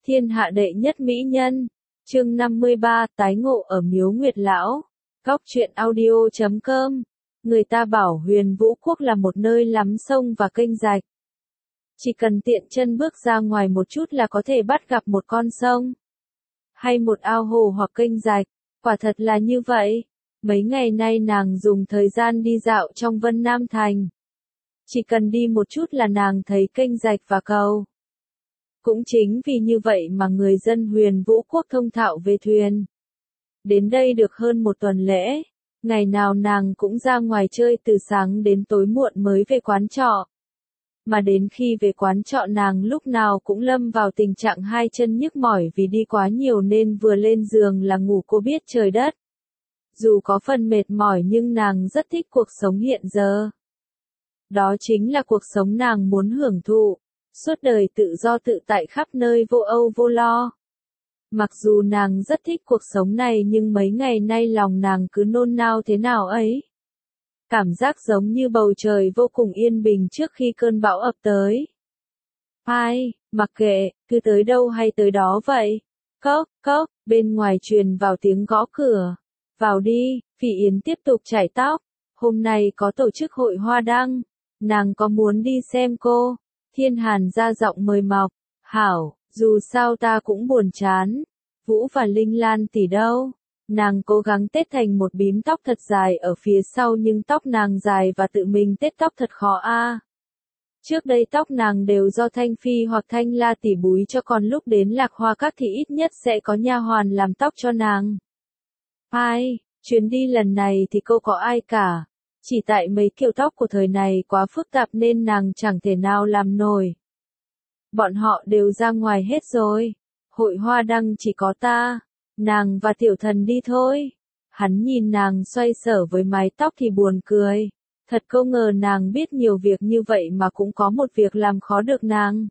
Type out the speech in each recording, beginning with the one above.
Thiên hạ đệ nhất mỹ nhân. Chương 53, tái ngộ ở miếu Nguyệt Lão. Góc truyện audio.com. Người ta bảo Huyền Vũ Quốc là một nơi lắm sông và kênh rạch. Chỉ cần tiện chân bước ra ngoài một chút là có thể bắt gặp một con sông, hay một ao hồ hoặc kênh rạch. Quả thật là như vậy. Mấy ngày nay nàng dùng thời gian đi dạo trong Vân Nam Thành. Chỉ cần đi một chút là nàng thấy kênh rạch và cầu. Cũng chính vì như vậy mà người dân Huyền Vũ Quốc thông thạo về thuyền. Đến đây được hơn một tuần lễ, ngày nào nàng cũng ra ngoài chơi từ sáng đến tối muộn mới về quán trọ. Mà đến khi về quán trọ nàng lúc nào cũng lâm vào tình trạng hai chân nhức mỏi vì đi quá nhiều nên vừa lên giường là ngủ cô biết trời đất. Dù có phần mệt mỏi nhưng nàng rất thích cuộc sống hiện giờ. Đó chính là cuộc sống nàng muốn hưởng thụ, suốt đời tự do tự tại khắp nơi vô âu vô lo. Mặc dù nàng rất thích cuộc sống này nhưng mấy ngày nay lòng nàng cứ nôn nao thế nào ấy. Cảm giác giống như bầu trời vô cùng yên bình trước khi cơn bão ập tới. Ai, mặc kệ, cứ tới đâu hay tới đó vậy. Cốc, cốc, bên ngoài truyền vào tiếng gõ cửa. Vào đi, Phỉ Yến tiếp tục chải tóc. Hôm nay có tổ chức hội hoa đăng. Nàng có muốn đi xem cô? Thiên Hàn ra giọng mời mọc. Hảo, dù sao ta cũng buồn chán. Vũ và Linh Lan tỷ đâu? Nàng cố gắng tết thành một bím tóc thật dài ở phía sau nhưng tóc nàng dài và tự mình tết tóc thật khó a. Trước đây tóc nàng đều do Thanh Phi hoặc Thanh La tỷ búi cho còn lúc đến Lạc Hoa Các thì ít nhất sẽ có nha hoàn làm tóc cho nàng. Ai, chuyến đi lần này thì cô có ai cả. Chỉ tại mấy kiểu tóc của thời này quá phức tạp nên nàng chẳng thể nào làm nổi. Bọn họ đều ra ngoài hết rồi. Hội hoa đăng chỉ có ta, nàng và tiểu thần đi thôi. Hắn nhìn nàng xoay sở với mái tóc thì buồn cười. Thật không ngờ nàng biết nhiều việc như vậy mà cũng có một việc làm khó được nàng.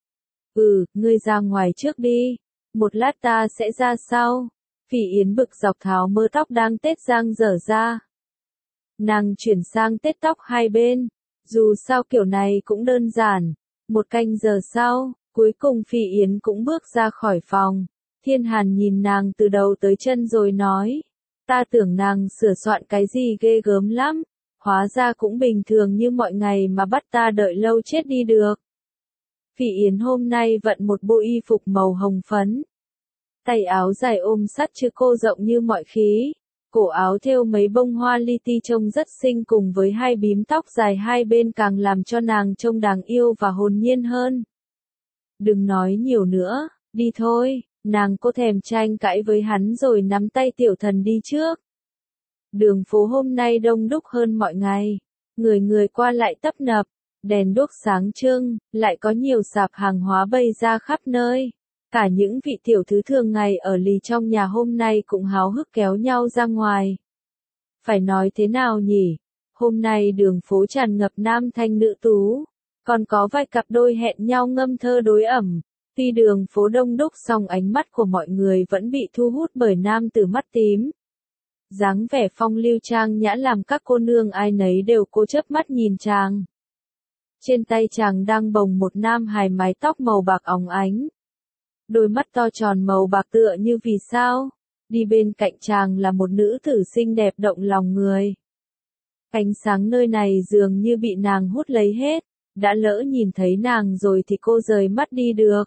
Ngươi ra ngoài trước đi. Một lát ta sẽ ra sau. Phỉ Yến bực dọc tháo mớ tóc đang tết giang dở ra. Nàng chuyển sang tết tóc hai bên. Dù sao kiểu này cũng đơn giản. Một canh giờ sau, cuối cùng Phỉ Yến cũng bước ra khỏi phòng. Thiên Hàn nhìn nàng từ đầu tới chân rồi nói. Ta tưởng nàng sửa soạn cái gì ghê gớm lắm. Hóa ra cũng bình thường như mọi ngày mà bắt ta đợi lâu chết đi được. Phỉ Yến hôm nay vận một bộ y phục màu hồng phấn. Tay áo dài ôm sát chữ cô rộng như mọi khí. Cổ áo thêu mấy bông hoa li ti trông rất xinh cùng với hai bím tóc dài hai bên càng làm cho nàng trông đáng yêu và hồn nhiên hơn. Đừng nói nhiều nữa, đi thôi, nàng cô thèm tranh cãi với hắn rồi nắm tay tiểu thần đi trước. Đường phố hôm nay đông đúc hơn mọi ngày, người qua lại tấp nập, đèn đuốc sáng trưng, lại có nhiều sạp hàng hóa bày ra khắp nơi. Cả những vị tiểu thư thường ngày ở lì trong nhà hôm nay cũng háo hức kéo nhau ra ngoài. Phải nói thế nào nhỉ? Hôm nay đường phố tràn ngập nam thanh nữ tú, còn có vài cặp đôi hẹn nhau ngâm thơ đối ẩm. Tuy đường phố đông đúc song ánh mắt của mọi người vẫn bị thu hút bởi nam tử mắt tím. Dáng vẻ phong lưu trang nhã làm các cô nương ai nấy đều cố chớp mắt nhìn chàng. Trên tay chàng đang bồng một nam hài mái tóc màu bạc óng ánh. Đôi mắt to tròn màu bạc tựa như vì sao. Đi bên cạnh chàng là một nữ tử xinh đẹp động lòng người. Ánh sáng nơi này dường như bị nàng hút lấy hết. Đã lỡ nhìn thấy nàng rồi thì cô rời mắt đi được.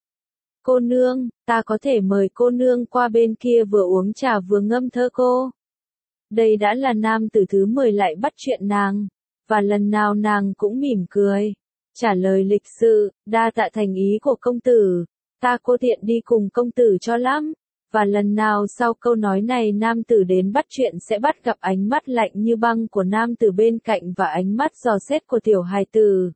Cô nương, ta có thể mời cô nương qua bên kia vừa uống trà vừa ngâm thơ cô. Đây đã là nam tử thứ 10 lại bắt chuyện nàng. Và lần nào nàng cũng mỉm cười. Trả lời lịch sự, đa tạ thành ý của công tử. Ta cô tiện đi cùng công tử cho lắm. Và lần nào sau câu nói này nam tử đến bắt chuyện sẽ bắt gặp ánh mắt lạnh như băng của nam tử bên cạnh và ánh mắt dò xét của tiểu hài tử.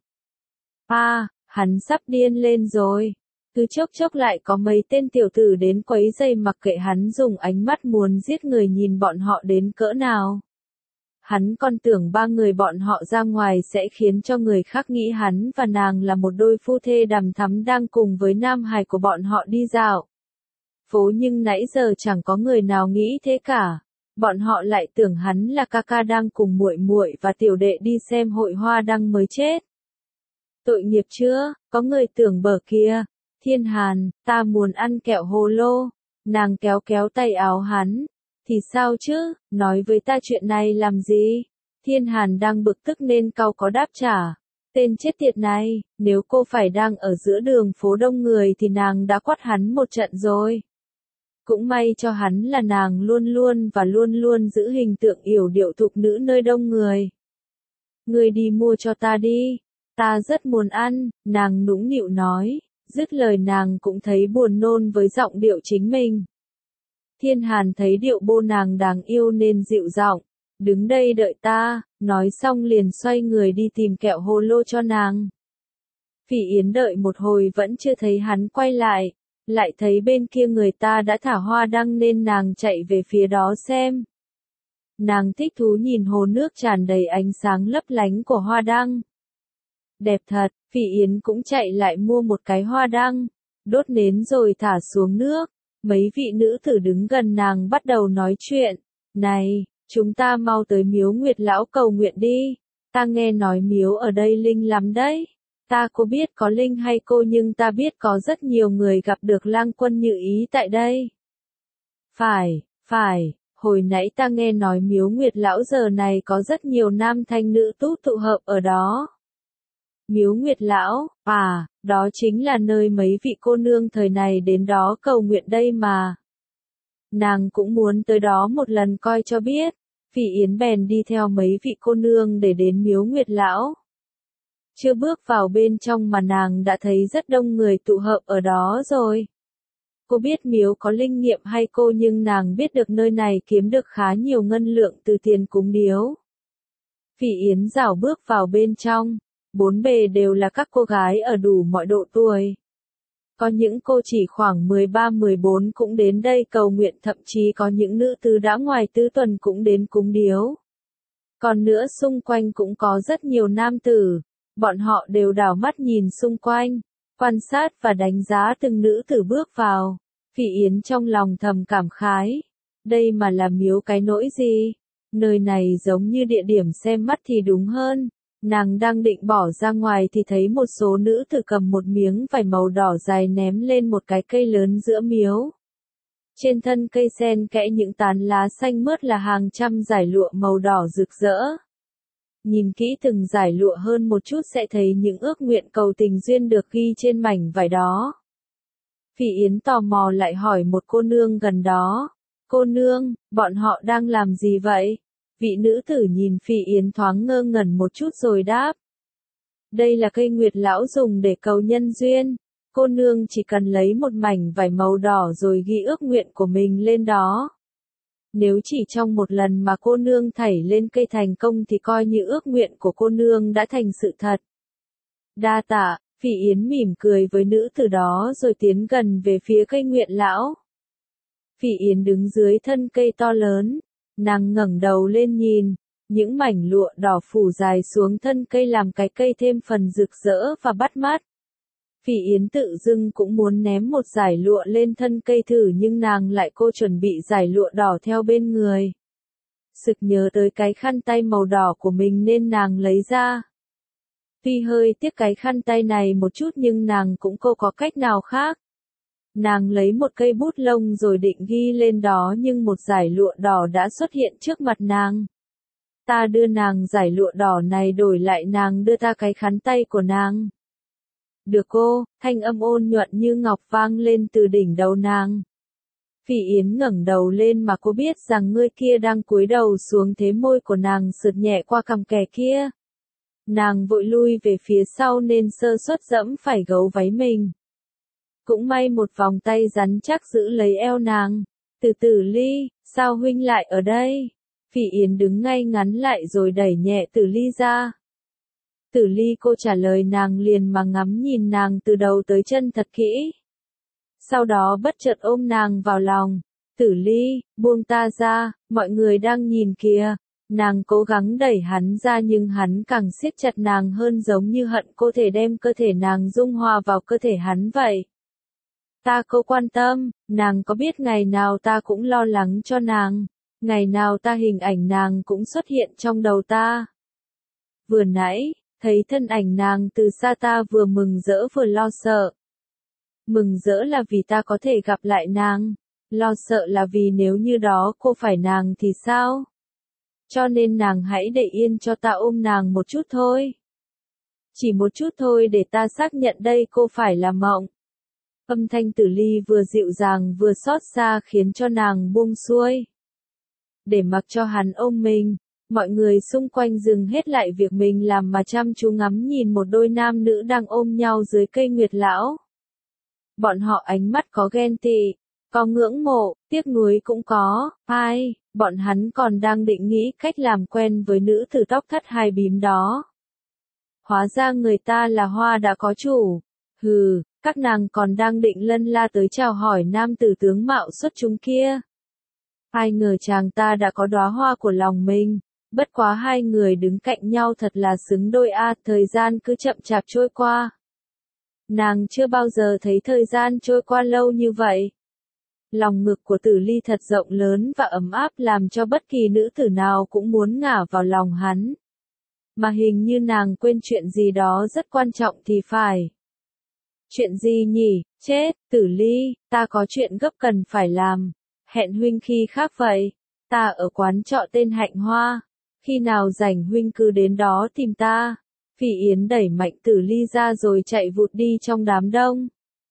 Hắn sắp điên lên rồi. Cứ chốc chốc lại có mấy tên tiểu tử đến quấy rầy mặc kệ hắn dùng ánh mắt muốn giết người nhìn bọn họ đến cỡ nào. Hắn còn tưởng ba người bọn họ ra ngoài sẽ khiến cho người khác nghĩ hắn và nàng là một đôi phu thê đằm thắm đang cùng với nam hài của bọn họ đi dạo phố nhưng nãy giờ chẳng có người nào nghĩ thế cả. Bọn họ lại tưởng hắn là ca ca đang cùng muội muội và tiểu đệ đi xem hội hoa đăng mới chết. Tội nghiệp chưa, có người tưởng bở kia. Thiên Hàn, ta muốn ăn kẹo hồ lô. Nàng kéo kéo tay áo hắn. Thì sao chứ, nói với ta chuyện này làm gì? Thiên Hàn đang bực tức nên cau có đáp trả. Tên chết tiệt này, nếu cô phải đang ở giữa đường phố đông người thì nàng đã quát hắn một trận rồi. Cũng may cho hắn là nàng luôn luôn giữ hình tượng yểu điệu thục nữ nơi đông người. Ngươi đi mua cho ta đi, ta rất muốn ăn, nàng nũng nịu nói, dứt lời nàng cũng thấy buồn nôn với giọng điệu chính mình. Thiên Hàn thấy điệu bô nàng đáng yêu nên dịu giọng, đứng đây đợi ta, nói xong liền xoay người đi tìm kẹo hồ lô cho nàng. Phỉ Yến đợi một hồi vẫn chưa thấy hắn quay lại thấy bên kia người ta đã thả hoa đăng nên nàng chạy về phía đó xem. Nàng thích thú nhìn hồ nước tràn đầy ánh sáng lấp lánh của hoa đăng. Đẹp thật, Phỉ Yến cũng chạy lại mua một cái hoa đăng, đốt nến rồi thả xuống nước. Mấy vị nữ tử đứng gần nàng bắt đầu nói chuyện. Này, chúng ta mau tới miếu Nguyệt Lão cầu nguyện đi. Ta nghe nói miếu ở đây linh lắm đấy. Ta có biết có linh hay cô nhưng ta biết có rất nhiều người gặp được lang quân như ý tại đây. Phải, hồi nãy ta nghe nói miếu Nguyệt Lão giờ này có rất nhiều nam thanh nữ tú tụ hợp ở đó. Miếu Nguyệt Lão, đó chính là nơi mấy vị cô nương thời này đến đó cầu nguyện đây mà. Nàng cũng muốn tới đó một lần coi cho biết. Phỉ Yến bèn đi theo mấy vị cô nương để đến miếu Nguyệt Lão. Chưa bước vào bên trong mà nàng đã thấy rất đông người tụ hợp ở đó rồi. Cô biết miếu có linh nghiệm hay cô nhưng nàng biết được nơi này kiếm được khá nhiều ngân lượng từ tiền cúng điếu. Phỉ Yến rảo bước vào bên trong. Bốn bề đều là các cô gái ở đủ mọi độ tuổi. Có những cô chỉ khoảng 13-14 cũng đến đây cầu nguyện, thậm chí có những nữ tứ đã ngoài tứ tuần cũng đến cúng điếu. Còn nữa xung quanh cũng có rất nhiều nam tử, bọn họ đều đảo mắt nhìn xung quanh, quan sát và đánh giá từng nữ tử bước vào. Phỉ Yến trong lòng thầm cảm khái, đây mà là miếu cái nỗi gì? Nơi này giống như địa điểm xem mắt thì đúng hơn. Nàng đang định bỏ ra ngoài thì thấy một số nữ tử cầm một miếng vải màu đỏ dài ném lên một cái cây lớn giữa miếu. Trên thân cây xen kẽ những tán lá xanh mướt là hàng trăm dải lụa màu đỏ rực rỡ. Nhìn kỹ từng dải lụa hơn một chút sẽ thấy những ước nguyện cầu tình duyên được ghi trên mảnh vải đó. Phỉ Yến tò mò lại hỏi một cô nương gần đó. Cô nương, bọn họ đang làm gì vậy? Vị nữ tử nhìn Phỉ Yến thoáng ngơ ngẩn một chút rồi đáp. Đây là cây Nguyệt Lão dùng để cầu nhân duyên. Cô nương chỉ cần lấy một mảnh vải màu đỏ rồi ghi ước nguyện của mình lên đó. Nếu chỉ trong một lần mà cô nương thảy lên cây thành công thì coi như ước nguyện của cô nương đã thành sự thật. Đa tạ, Phỉ Yến mỉm cười với nữ tử đó rồi tiến gần về phía cây Nguyệt Lão. Phỉ Yến đứng dưới thân cây to lớn. Nàng ngẩng đầu lên nhìn, những mảnh lụa đỏ phủ dài xuống thân cây làm cái cây thêm phần rực rỡ và bắt mắt. Phỉ Yến tự dưng cũng muốn ném một dải lụa lên thân cây thử nhưng nàng lại cô chuẩn bị dải lụa đỏ theo bên người. Sực nhớ tới cái khăn tay màu đỏ của mình nên nàng lấy ra. Tuy hơi tiếc cái khăn tay này một chút nhưng nàng cũng không có cách nào khác. Nàng lấy một cây bút lông rồi định ghi lên đó nhưng một dải lụa đỏ đã xuất hiện trước mặt nàng. Ta đưa nàng dải lụa đỏ này đổi lại nàng đưa ta cái khăn tay của nàng. Được cô, thanh âm ôn nhuận như ngọc vang lên từ đỉnh đầu nàng. Phỉ Yến ngẩng đầu lên mà cô biết rằng người kia đang cúi đầu xuống thế môi của nàng sượt nhẹ qua cằm kẻ kia. Nàng vội lui về phía sau nên sơ suất dẫm phải gấu váy mình. Cũng may một vòng tay rắn chắc giữ lấy eo nàng. Từ Tử Ly, sao huynh lại ở đây? Phỉ Yến đứng ngay ngắn lại rồi đẩy nhẹ Tử Ly ra. Tử Ly cô trả lời nàng liền mà ngắm nhìn nàng từ đầu tới chân thật kỹ. Sau đó bất chợt ôm nàng vào lòng. Tử Ly, buông ta ra, mọi người đang nhìn kìa. Nàng cố gắng đẩy hắn ra nhưng hắn càng siết chặt nàng hơn giống như hận cô thể đem cơ thể nàng dung hòa vào cơ thể hắn vậy. Ta có quan tâm, nàng có biết ngày nào ta cũng lo lắng cho nàng, ngày nào ta hình ảnh nàng cũng xuất hiện trong đầu ta. Vừa nãy, thấy thân ảnh nàng từ xa ta vừa mừng rỡ vừa lo sợ. Mừng rỡ là vì ta có thể gặp lại nàng, lo sợ là vì nếu như đó cô phải nàng thì sao? Cho nên nàng hãy để yên cho ta ôm nàng một chút thôi. Chỉ một chút thôi để ta xác nhận đây cô phải là mộng. Âm thanh Tử Ly vừa dịu dàng vừa xót xa khiến cho nàng buông xuôi. Để mặc cho hắn ôm mình, mọi người xung quanh dừng hết lại việc mình làm mà chăm chú ngắm nhìn một đôi nam nữ đang ôm nhau dưới cây nguyệt lão. Bọn họ ánh mắt có ghen tị, có ngưỡng mộ, tiếc nuối cũng có, bọn hắn còn đang định nghĩ cách làm quen với nữ tử tóc thắt hai bím đó. Hóa ra người ta là hoa đã có chủ. Hừ, các nàng còn đang định lân la tới chào hỏi nam tử tướng mạo xuất chúng kia. Ai ngờ chàng ta đã có đóa hoa của lòng mình, bất quá hai người đứng cạnh nhau thật là xứng đôi thời gian cứ chậm chạp trôi qua. Nàng chưa bao giờ thấy thời gian trôi qua lâu như vậy. Lòng ngực của Tử Ly thật rộng lớn và ấm áp làm cho bất kỳ nữ tử nào cũng muốn ngả vào lòng hắn. Mà hình như nàng quên chuyện gì đó rất quan trọng thì phải. Chuyện gì nhỉ? Chết, Tử Ly, ta có chuyện gấp cần phải làm. Hẹn huynh khi khác vậy. Ta ở quán trọ tên Hạnh Hoa. Khi nào rảnh huynh cứ đến đó tìm ta. Phỉ Yến đẩy mạnh Tử Ly ra rồi chạy vụt đi trong đám đông.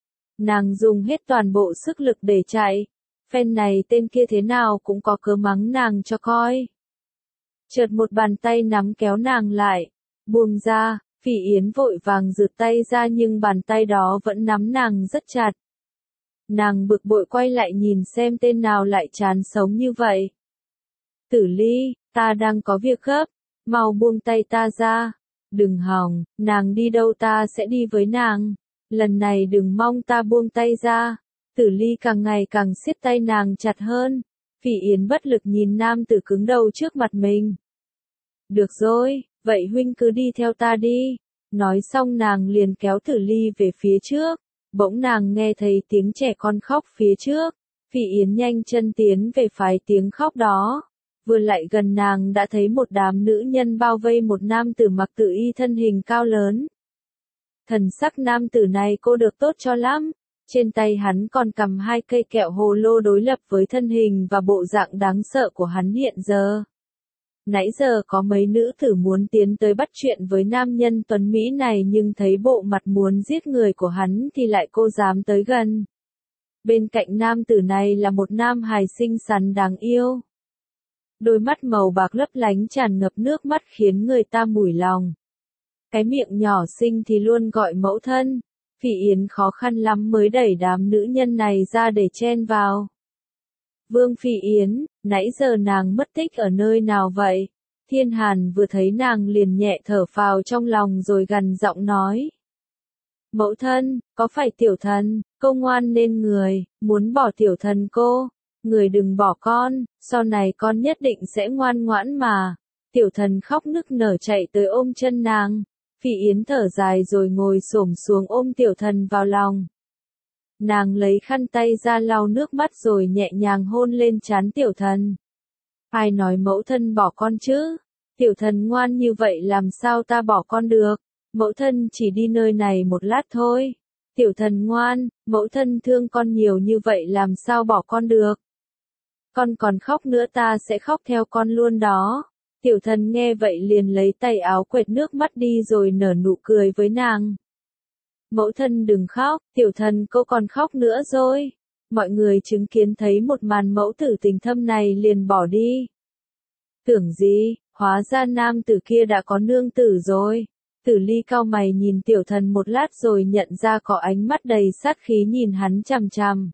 Nàng dùng hết toàn bộ sức lực để chạy. Phen này tên kia thế nào cũng có cớ mắng nàng cho coi. Chợt một bàn tay nắm kéo nàng lại. Buông ra, Phỉ Yến vội vàng giật tay ra nhưng bàn tay đó vẫn nắm nàng rất chặt. Nàng bực bội quay lại nhìn xem tên nào lại chán sống như vậy. Tử Ly, ta đang có việc gấp, mau buông tay ta ra. Đừng hòng, nàng đi đâu ta sẽ đi với nàng. Lần này đừng mong ta buông tay ra. Tử Ly càng ngày càng siết tay nàng chặt hơn. Phỉ Yến bất lực nhìn nam tử cứng đầu trước mặt mình. Được rồi, vậy huynh cứ đi theo ta đi. Nói xong nàng liền kéo Tử Ly về phía trước. Bỗng nàng nghe thấy tiếng trẻ con khóc phía trước. Phỉ Yến nhanh chân tiến về phái tiếng khóc đó. Vừa lại gần nàng đã thấy một đám nữ nhân bao vây một nam tử mặc tự y thân hình cao lớn. Thần sắc nam tử này cô được tốt cho lắm. Trên tay hắn còn cầm hai cây kẹo hồ lô đối lập với thân hình và bộ dạng đáng sợ của hắn hiện giờ. Nãy giờ có mấy nữ tử muốn tiến tới bắt chuyện với nam nhân tuấn Mỹ này nhưng thấy bộ mặt muốn giết người của hắn thì lại cô dám tới gần. Bên cạnh nam tử này là một nam hài xinh xắn đáng yêu. Đôi mắt màu bạc lấp lánh tràn ngập nước mắt khiến người ta mủi lòng. Cái miệng nhỏ xinh thì luôn gọi mẫu thân. Phỉ Yến khó khăn lắm mới đẩy đám nữ nhân này ra để chen vào. Vương Phỉ Yến, nãy giờ nàng mất tích ở nơi nào vậy? Thiên Hàn vừa thấy nàng liền nhẹ thở phào trong lòng rồi gằn giọng nói. Mẫu thân, có phải tiểu thần, cô ngoan nên người, muốn bỏ tiểu thần cô? Người đừng bỏ con, sau này con nhất định sẽ ngoan ngoãn mà. Tiểu thần khóc nức nở chạy tới ôm chân nàng. Phỉ Yến thở dài rồi ngồi xổm xuống ôm tiểu thần vào lòng. Nàng lấy khăn tay ra lau nước mắt rồi nhẹ nhàng hôn lên trán tiểu thần. Ai nói mẫu thân bỏ con chứ? Tiểu thần ngoan như vậy làm sao ta bỏ con được? Mẫu thân chỉ đi nơi này một lát thôi. Tiểu thần ngoan, mẫu thân thương con nhiều như vậy làm sao bỏ con được? Con còn khóc nữa ta sẽ khóc theo con luôn đó. Tiểu thần nghe vậy liền lấy tay áo quệt nước mắt đi rồi nở nụ cười với nàng. Mẫu thân đừng khóc, tiểu thần cô còn khóc nữa rồi. Mọi người chứng kiến thấy một màn mẫu tử tình thâm này liền bỏ đi. Tưởng gì, hóa ra nam tử kia đã có nương tử rồi. Tử Ly cau mày nhìn tiểu thần một lát rồi nhận ra có ánh mắt đầy sát khí nhìn hắn chằm chằm.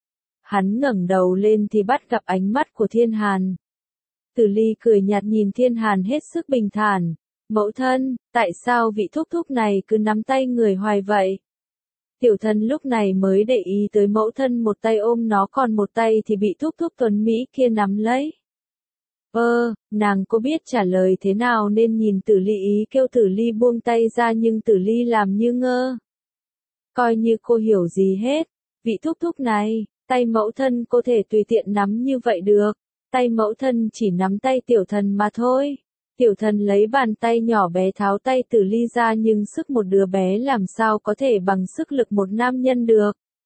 Hắn ngẩng đầu lên thì bắt gặp ánh mắt của Thiên Hàn. Tử Ly cười nhạt nhìn Thiên Hàn hết sức bình thản. Mẫu thân, tại sao vị thúc thúc này cứ nắm tay người hoài vậy? Tiểu thần lúc này mới để ý tới mẫu thân một tay ôm nó còn một tay thì bị thúc thúc tuấn Mỹ kia nắm lấy. Nàng có biết trả lời thế nào nên nhìn Tử Ly ý kêu Tử Ly buông tay ra nhưng Tử Ly làm như ngơ. Coi như cô hiểu gì hết. Vị thúc thúc này, tay mẫu thân cô thể tùy tiện nắm như vậy được. Tay mẫu thân chỉ nắm tay tiểu thần mà thôi. Tiểu thần lấy bàn tay nhỏ bé tháo tay Tử Ly ra nhưng sức một đứa bé làm sao có thể bằng sức lực một nam nhân được.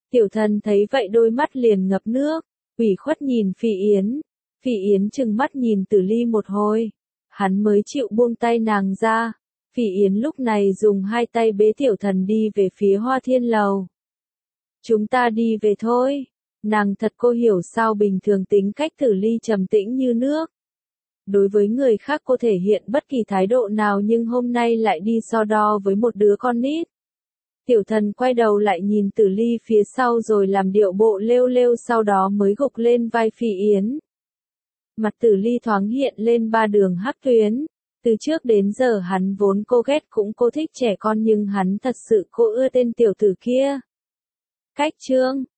Tiểu thần thấy vậy đôi mắt liền ngập nước, ủy khuất nhìn Phỉ Yến. Phỉ Yến trừng mắt nhìn Tử Ly một hồi, hắn mới chịu buông tay nàng ra. Phỉ Yến lúc này dùng hai tay bế tiểu thần đi về phía Hoa Thiên Lầu. Chúng ta đi về thôi. Nàng thật cô hiểu sao bình thường tính cách Tử Ly trầm tĩnh như nước. Đối với người khác cô thể hiện bất kỳ thái độ nào nhưng hôm nay lại đi so đo với một đứa con nít. Tiểu thần quay đầu lại nhìn Tử Ly phía sau rồi làm điệu bộ lêu lêu sau đó mới gục lên vai Phỉ Yến. Mặt Tử Ly thoáng hiện lên ba đường hắc tuyến. Từ trước đến giờ hắn vốn cô ghét cũng cô thích trẻ con nhưng hắn thật sự cô ưa tên tiểu tử kia. Cách chương